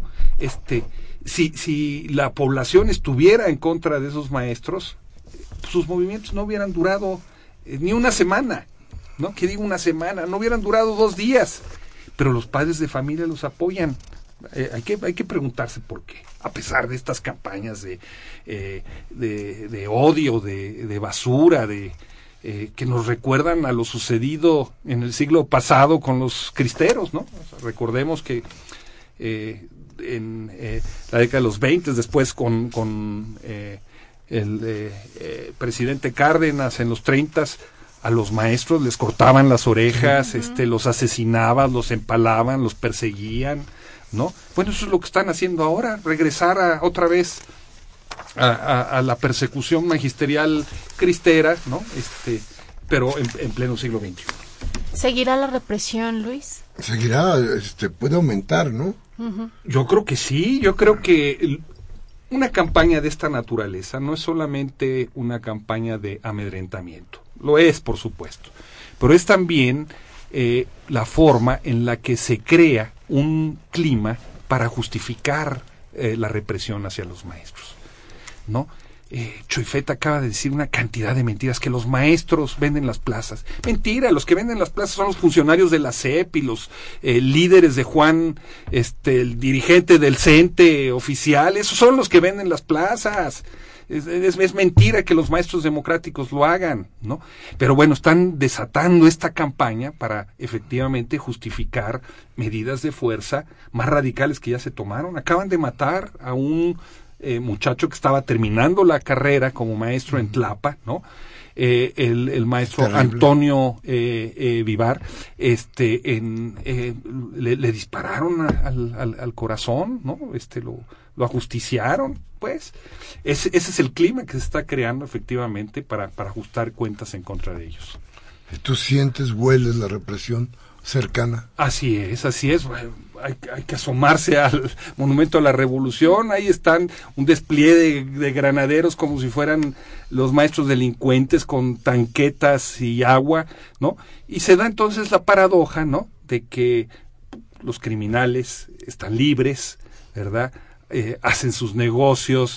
Si la población estuviera en contra de esos maestros, sus movimientos no hubieran durado ni una semana, ¿no? ¿Qué digo una semana? No hubieran durado 2 días, pero los padres de familia los apoyan. Hay que preguntarse por qué, a pesar de estas campañas de odio, de basura, que nos recuerdan a lo sucedido en el siglo pasado con los cristeros, ¿no? O sea, recordemos que en la década de los 20, después con el presidente Cárdenas en los 30, a los maestros les cortaban las orejas, los asesinaban, los empalaban, los perseguían, ¿no? Bueno, eso es lo que están haciendo ahora, regresar otra vez a la persecución magisterial cristera, ¿no? Pero en pleno siglo XXI. ¿Seguirá la represión, Luis? Seguirá, puede aumentar, ¿no? Uh-huh. Yo creo que sí, yo creo que una campaña de esta naturaleza no es solamente una campaña de amedrentamiento, lo es, por supuesto, pero es también la forma en la que se crea un clima para justificar la represión hacia los maestros, ¿no? Choifet acaba de decir una cantidad de mentiras, que los maestros venden las plazas. Mentira, los que venden las plazas son los funcionarios de la SEP y los líderes de Juan, el dirigente del CENTE oficial, esos son los que venden las plazas. Es mentira que los maestros democráticos lo hagan, ¿no? Pero bueno, están desatando esta campaña para efectivamente justificar medidas de fuerza más radicales que ya se tomaron. Acaban de matar a un muchacho que estaba terminando la carrera como maestro en Tlapa, el maestro terrible. Antonio Vivar, le dispararon al corazón, ¿no? Lo ajusticiaron, pues. Ese es el clima que se está creando efectivamente para ajustar cuentas en contra de ellos. ¿Tú sientes, hueles la represión cercana? Así es. Hay que asomarse al Monumento a la Revolución. Ahí están un despliegue de granaderos como si fueran los maestros delincuentes con tanquetas y agua, ¿no? Y se da entonces la paradoja, ¿no?, de que los criminales están libres, ¿verdad? Hacen sus negocios,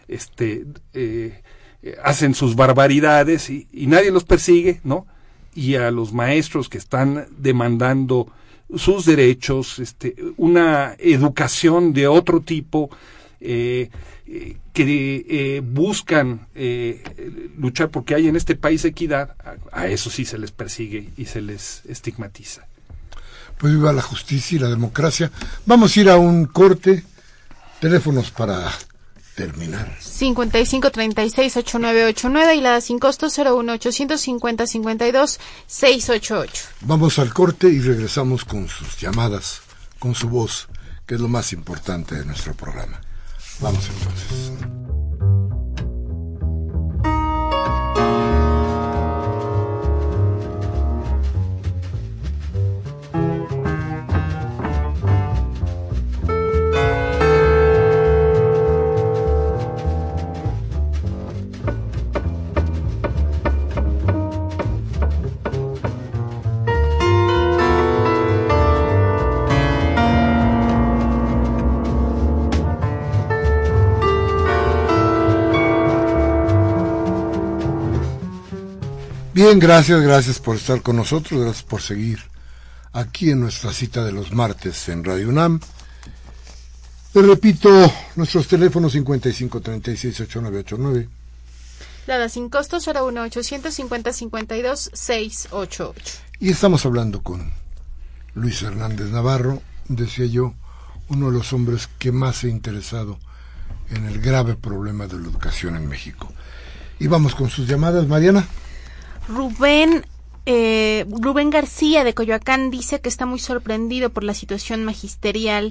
hacen sus barbaridades y nadie los persigue, ¿no? Y a los maestros que están demandando sus derechos, una educación de otro tipo, que buscan luchar porque hay en este país equidad, a eso sí se les persigue y se les estigmatiza. Pues viva la justicia y la democracia. Vamos a ir a un corte. Teléfonos para terminar. 5536-8989 y la sin costo 01850-52-688. Vamos al corte y regresamos con sus llamadas, con su voz, que es lo más importante de nuestro programa. Vamos entonces. Bien, gracias por estar con nosotros, gracias por seguir aquí en nuestra cita de los martes en Radio UNAM. Les repito, nuestros teléfonos 5536-8989. Lada sin costo 01850-52-688. Y estamos hablando con Luis Hernández Navarro, decía yo, uno de los hombres que más se ha interesado en el grave problema de la educación en México. Y vamos con sus llamadas, Mariana. Rubén García de Coyoacán dice que está muy sorprendido por la situación magisterial,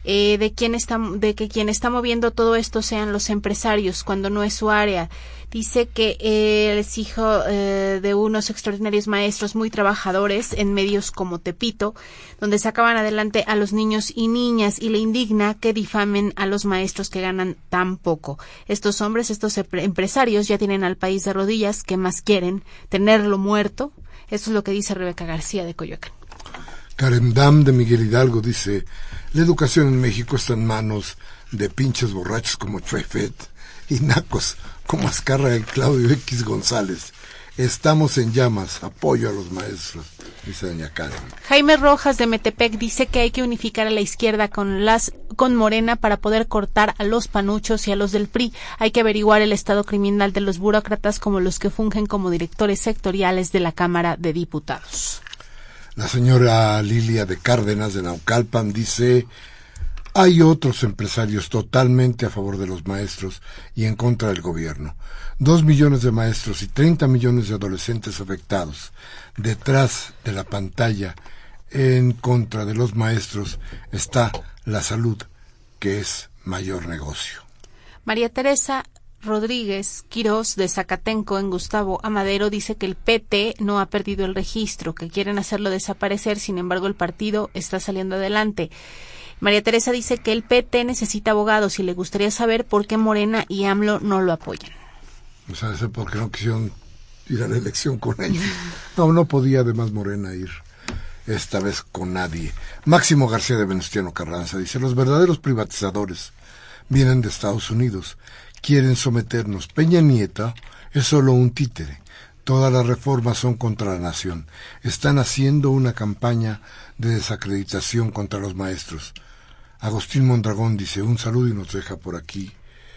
de que quien está moviendo todo esto sean los empresarios cuando no es su área. Dice que él es hijo de unos extraordinarios maestros muy trabajadores en medios como Tepito, donde sacaban adelante a los niños y niñas, y le indigna que difamen a los maestros que ganan tan poco. Estos hombres, estos empresarios ya tienen al país de rodillas. ¿Qué más quieren? ¿Tenerlo muerto? Esto es lo que dice Rebeca García de Coyoacán. Karen Dam de Miguel Hidalgo dice: la educación en México está en manos de pinches borrachos como Chuefet y nacos como Azcárraga y Claudio X González. Estamos en llamas, apoyo a los maestros, dice doña Karen. Jaime Rojas de Metepec dice que hay que unificar a la izquierda con Morena para poder cortar a los panuchos y a los del PRI. Hay que averiguar el estado criminal de los burócratas como los que fungen como directores sectoriales de la Cámara de Diputados. La señora Lilia de Cárdenas de Naucalpan dice: hay otros empresarios totalmente a favor de los maestros y en contra del gobierno. 2 millones de maestros y 30 millones de adolescentes afectados. Detrás de la pantalla, en contra de los maestros, está la salud, que es mayor negocio. María Teresa Rodríguez Quirós de Zacatenco en Gustavo Amadero dice que el PT no ha perdido el registro, que quieren hacerlo desaparecer, sin embargo el partido está saliendo adelante. María Teresa dice que el PT necesita abogados y le gustaría saber por qué Morena y AMLO no lo apoyan. O sea, ¿por qué no quisieron ir a la elección con ellos? No podía además Morena ir esta vez con nadie. Máximo García de Venustiano Carranza dice: los verdaderos privatizadores vienen de Estados Unidos, quieren someternos. Peña Nieto es solo un títere. Todas las reformas son contra la nación. Están haciendo una campaña de desacreditación contra los maestros. Agustín Mondragón dice: un saludo, y nos deja por aquí.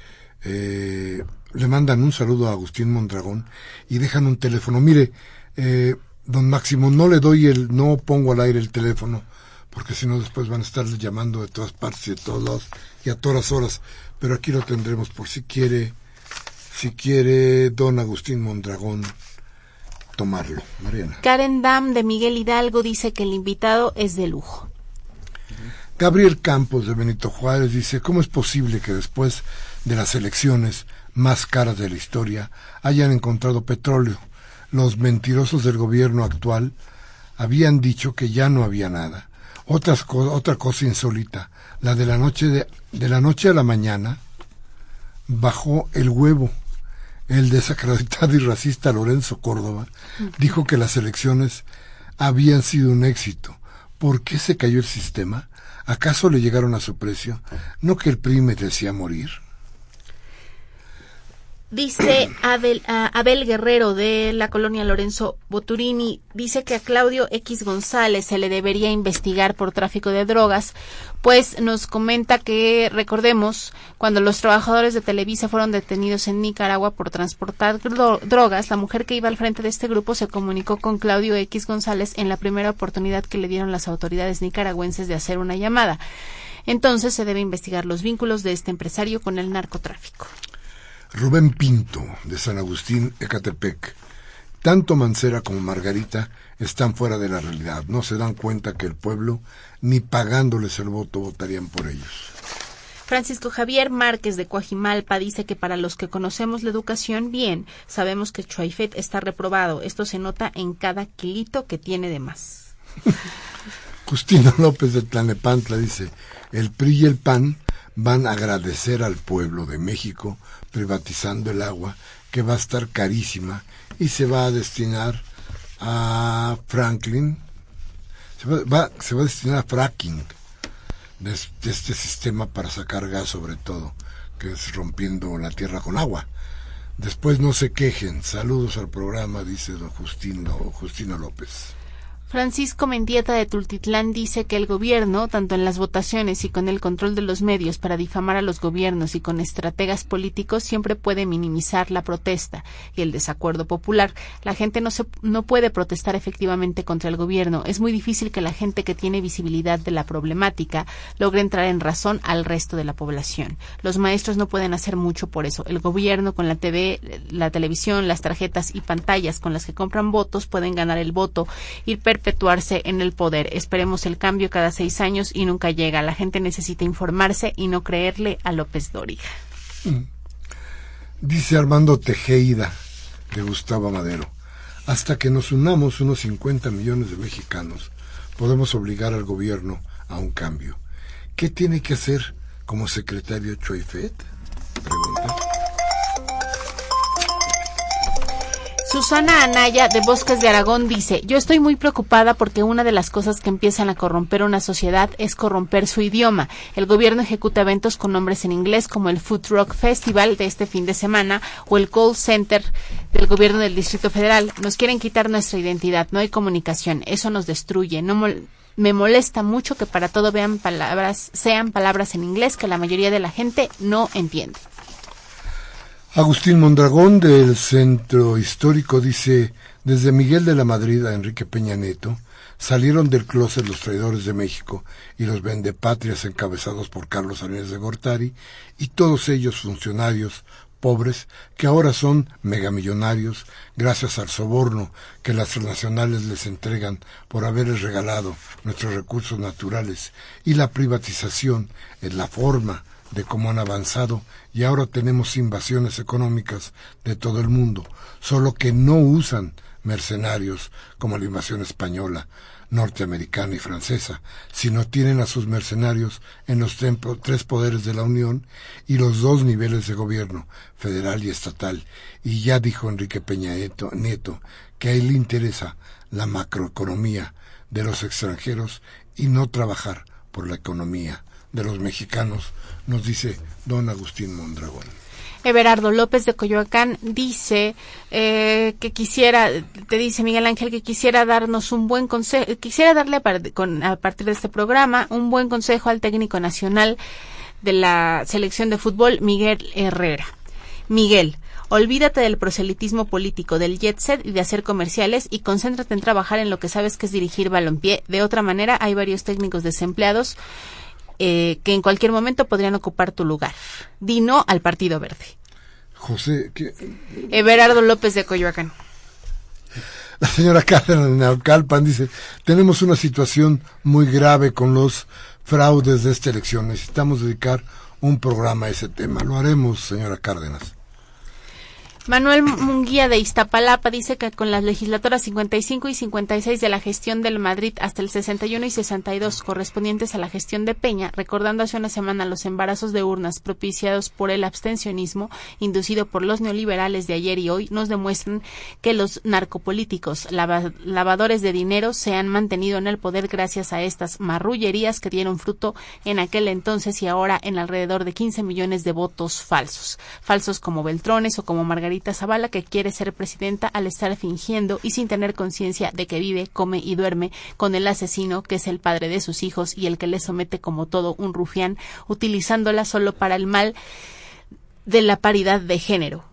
Le mandan un saludo a Agustín Mondragón y dejan un teléfono. Mire, don Máximo, no pongo al aire el teléfono, porque si no después van a estar llamando de todas partes y de todos lados y a todas horas, pero aquí lo tendremos por si quiere don Agustín Mondragón tomarlo. Mariana. Karen Dam de Miguel Hidalgo dice que el invitado es de lujo. Gabriel Campos de Benito Juárez dice: ¿cómo es posible que después de las elecciones más caras de la historia hayan encontrado petróleo? Los mentirosos del gobierno actual habían dicho que ya no había nada. Otra cosa insólita: de la noche a la mañana bajó el huevo. El desacreditado y racista Lorenzo Córdoba dijo que las elecciones habían sido un éxito. ¿Por qué se cayó el sistema? ¿Acaso le llegaron a su precio? ¿No que el PRI merecía morir? Dice Abel Guerrero de la colonia Lorenzo Boturini, dice que a Claudio X González se le debería investigar por tráfico de drogas, pues nos comenta que, recordemos, cuando los trabajadores de Televisa fueron detenidos en Nicaragua por transportar drogas, la mujer que iba al frente de este grupo se comunicó con Claudio X González en la primera oportunidad que le dieron las autoridades nicaragüenses de hacer una llamada. Entonces se debe investigar los vínculos de este empresario con el narcotráfico. Rubén Pinto, de San Agustín, Ecatepec: tanto Mancera como Margarita están fuera de la realidad. No se dan cuenta que el pueblo, ni pagándoles el voto, votarían por ellos. Francisco Javier Márquez de Coajimalpa dice que para los que conocemos la educación bien, sabemos que Chuaifet está reprobado. Esto se nota en cada kilito que tiene de más. Justino López de Tlalnepantla dice: el PRI y el PAN van a agradecer al pueblo de México privatizando el agua, que va a estar carísima y se va a destinar a Franklin, se va a destinar a fracking de este sistema para sacar gas, sobre todo, que es rompiendo la tierra con agua. Después no se quejen. Saludos al programa, dice don Justino López. Francisco Mendieta de Tultitlán dice que el gobierno, tanto en las votaciones y con el control de los medios para difamar a los gobiernos y con estrategas políticos, siempre puede minimizar la protesta y el desacuerdo popular. La gente no puede protestar efectivamente contra el gobierno. Es muy difícil que la gente que tiene visibilidad de la problemática logre entrar en razón al resto de la población. Los maestros no pueden hacer mucho por eso. El gobierno con la TV, la televisión, las tarjetas y pantallas con las que compran votos pueden ganar el voto y perpetuarse en el poder. Esperemos el cambio cada 6 años y nunca llega. La gente necesita informarse y no creerle a López Dóriga. Dice Armando Tejeda de Gustavo Madero: hasta que nos unamos unos 50 millones de mexicanos, podemos obligar al gobierno a un cambio. ¿Qué tiene que hacer como secretario Choifet? Pregunta. Susana Anaya, de Bosques de Aragón, dice: yo estoy muy preocupada porque una de las cosas que empiezan a corromper una sociedad es corromper su idioma. El gobierno ejecuta eventos con nombres en inglés como el Food Rock Festival de este fin de semana o el Call Center del gobierno del Distrito Federal. Nos quieren quitar nuestra identidad, no hay comunicación, eso nos destruye. Me molesta mucho que para todo sean palabras en inglés que la mayoría de la gente no entiende. Agustín Mondragón del Centro Histórico dice: desde Miguel de la Madrid a Enrique Peña Nieto salieron del clóset los traidores de México y los vendepatrias encabezados por Carlos Salinas de Gortari, y todos ellos funcionarios pobres que ahora son megamillonarios gracias al soborno que las transnacionales les entregan por haberles regalado nuestros recursos naturales, y la privatización es la forma de cómo han avanzado, y ahora tenemos invasiones económicas de todo el mundo, solo que no usan mercenarios como la invasión española, norteamericana y francesa, sino tienen a sus mercenarios en los 3 poderes de la Unión y los 2 niveles de gobierno, federal y estatal. Y ya dijo Enrique Peña Nieto que a él le interesa la macroeconomía de los extranjeros y no trabajar por la economía de los mexicanos, nos dice don Agustín Mondragón. Everardo López de Coyoacán dice que quisiera, te dice Miguel Ángel, que quisiera darnos un buen consejo, quisiera darle a partir de este programa un buen consejo al técnico nacional de la selección de fútbol, Miguel Herrera. Miguel, olvídate del proselitismo político, del jet set y de hacer comerciales, y concéntrate en trabajar en lo que sabes, que es dirigir balompié. De otra manera, hay varios técnicos desempleados que en cualquier momento podrían ocupar tu lugar. Di no al Partido Verde. José, Everardo López de Coyoacán. La señora Cárdenas de Naucalpan dice: tenemos una situación muy grave con los fraudes de esta elección. Necesitamos dedicar un programa a ese tema. Lo haremos, señora Cárdenas. Manuel Munguía de Iztapalapa dice que con las legislaturas 55 y 56 de la gestión del Madrid hasta el 61 y 62 correspondientes a la gestión de Peña, recordando hace una semana los embarazos de urnas propiciados por el abstencionismo inducido por los neoliberales de ayer y hoy, nos demuestran que los narcopolíticos lavadores de dinero se han mantenido en el poder gracias a estas marrullerías que dieron fruto en aquel entonces y ahora en alrededor de 15 millones de votos falsos como Beltrones o como Margarita Zavala, que quiere ser presidenta al estar fingiendo y sin tener conciencia de que vive, come y duerme con el asesino que es el padre de sus hijos y el que le somete como todo un rufián, utilizándola solo para el mal de la paridad de género.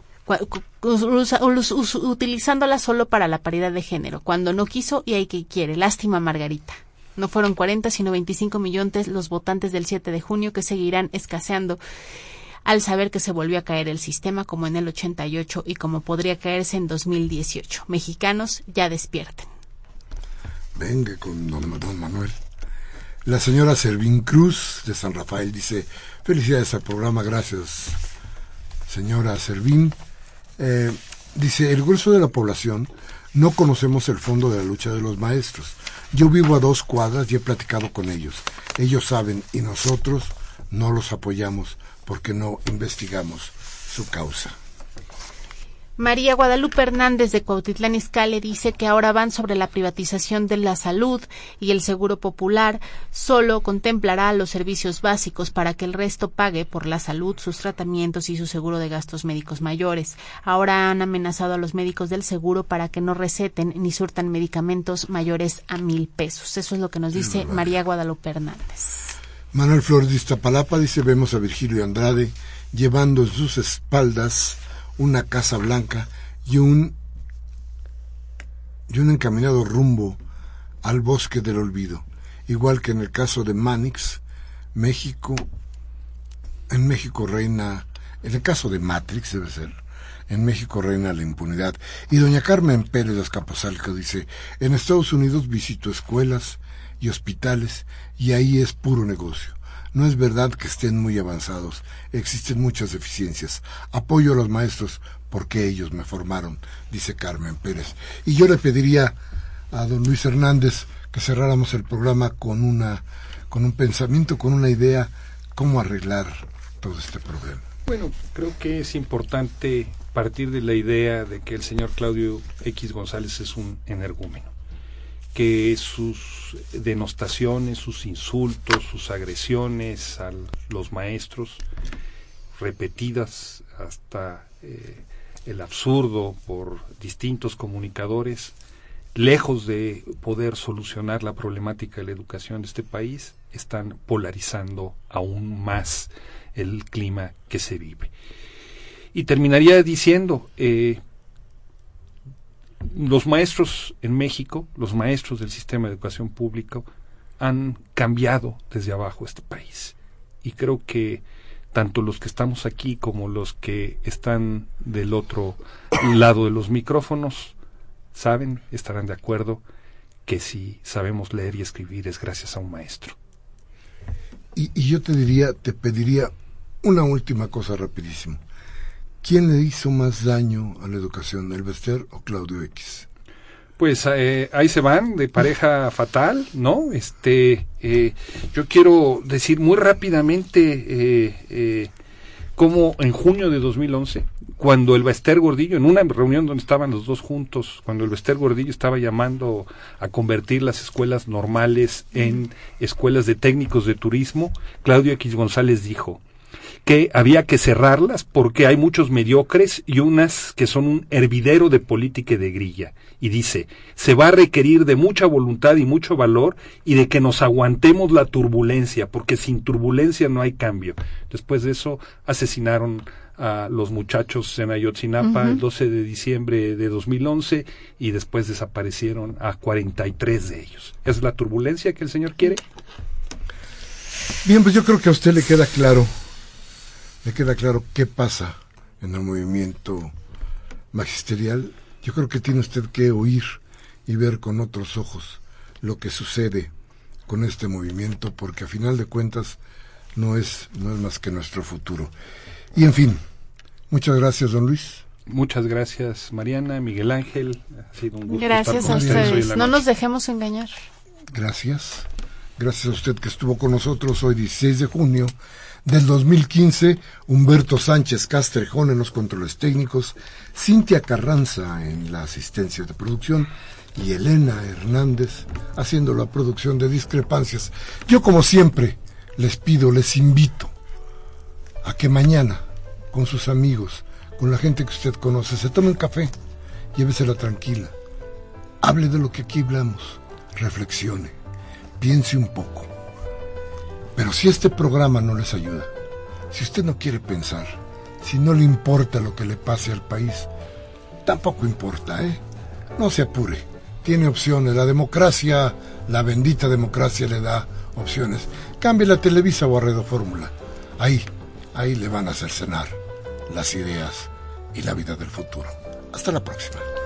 Utilizándola solo para la paridad de género, cuando no quiso y hay que quiere. Lástima, Margarita. No fueron 40, sino 25 millones los votantes del 7 de junio que seguirán escaseando al saber que se volvió a caer el sistema como en el 88 y como podría caerse en 2018. Mexicanos, ya despierten. Venga con don Manuel. La señora Servín Cruz de San Rafael dice: felicidades al programa, gracias señora Servín. Dice: el grueso de la población no conocemos el fondo de la lucha de los maestros. Yo vivo a 2 cuadras y he platicado con ellos. Ellos saben y nosotros no los apoyamos porque no investigamos su causa. María Guadalupe Hernández de Cuautitlán Izcalli dice que ahora van sobre la privatización de la salud y el seguro popular solo contemplará los servicios básicos para que el resto pague por la salud, sus tratamientos y su seguro de gastos médicos mayores. Ahora han amenazado a los médicos del seguro para que no receten ni surtan medicamentos mayores a 1,000 pesos. Eso es lo que nos dice María Guadalupe Hernández. Manuel Flores de Iztapalapa dice: vemos a Virgilio Andrade llevando en sus espaldas una casa blanca y un encaminado rumbo al bosque del olvido, igual que en el caso de Manix, en el caso de Matrix debe ser, en México reina la impunidad. Y doña Carmen Pérez de Azcapotzalco dice: en Estados Unidos visito escuelas y hospitales y ahí es puro negocio. No es verdad que estén muy avanzados, existen muchas deficiencias. Apoyo a los maestros porque ellos me formaron, dice Carmen Pérez. Y yo le pediría a don Luis Hernández que cerráramos el programa con un pensamiento, con una idea, cómo arreglar todo este problema. Bueno, creo que es importante partir de la idea de que el señor Claudio X González es un energúmeno, que sus denostaciones, sus insultos, sus agresiones a los maestros, repetidas hasta el absurdo por distintos comunicadores, lejos de poder solucionar la problemática de la educación de este país, están polarizando aún más el clima que se vive. Y terminaría diciendo, los maestros en México, los maestros del sistema de educación público, han cambiado desde abajo este país. Y creo que tanto los que estamos aquí como los que están del otro lado de los micrófonos estarán de acuerdo que si sabemos leer y escribir es gracias a un maestro. Y yo te pediría una última cosa rapidísimo. ¿Quién le hizo más daño a la educación, el Bester o Claudio X? Pues ahí se van, de pareja fatal, ¿no? Yo quiero decir muy rápidamente cómo en junio de 2011, cuando el Bester Gordillo, en una reunión donde estaban los dos juntos, cuando el Bester Gordillo estaba llamando a convertir las escuelas normales en escuelas de técnicos de turismo, Claudio X González dijo que había que cerrarlas porque hay muchos mediocres y unas que son un hervidero de política y de grilla. Y dice, se va a requerir de mucha voluntad y mucho valor y de que nos aguantemos la turbulencia, porque sin turbulencia no hay cambio. Después de eso asesinaron a los muchachos en Ayotzinapa el 12 de diciembre de 2011 y después desaparecieron a 43 de ellos. ¿Es la turbulencia que el señor quiere? Bien, pues yo creo que a usted le queda claro qué pasa en el movimiento magisterial. Yo creo que tiene usted que oír y ver con otros ojos lo que sucede con este movimiento, porque a final de cuentas no es más que nuestro futuro. Y en fin, muchas gracias, don Luis. Muchas gracias, Mariana, Miguel Ángel. Ha sido un gusto. Gracias estar con a ustedes. No nos dejemos engañar. Gracias. Gracias a usted que estuvo con nosotros hoy 16 de junio del 2015, Humberto Sánchez Castrejón en los controles técnicos, Cintia Carranza en la asistencia de producción y Elena Hernández haciendo la producción de Discrepancias. Yo, como siempre, les invito a que mañana, con sus amigos, con la gente que usted conoce, se tome un café, llévesela tranquila, hable de lo que aquí hablamos, reflexione, piense un poco. Pero si este programa no les ayuda, si usted no quiere pensar, si no le importa lo que le pase al país, tampoco importa, No se apure, tiene opciones. La democracia, la bendita democracia le da opciones. Cambie la Televisa o a Radio Fórmula. Ahí le van a hacer cenar las ideas y la vida del futuro. Hasta la próxima.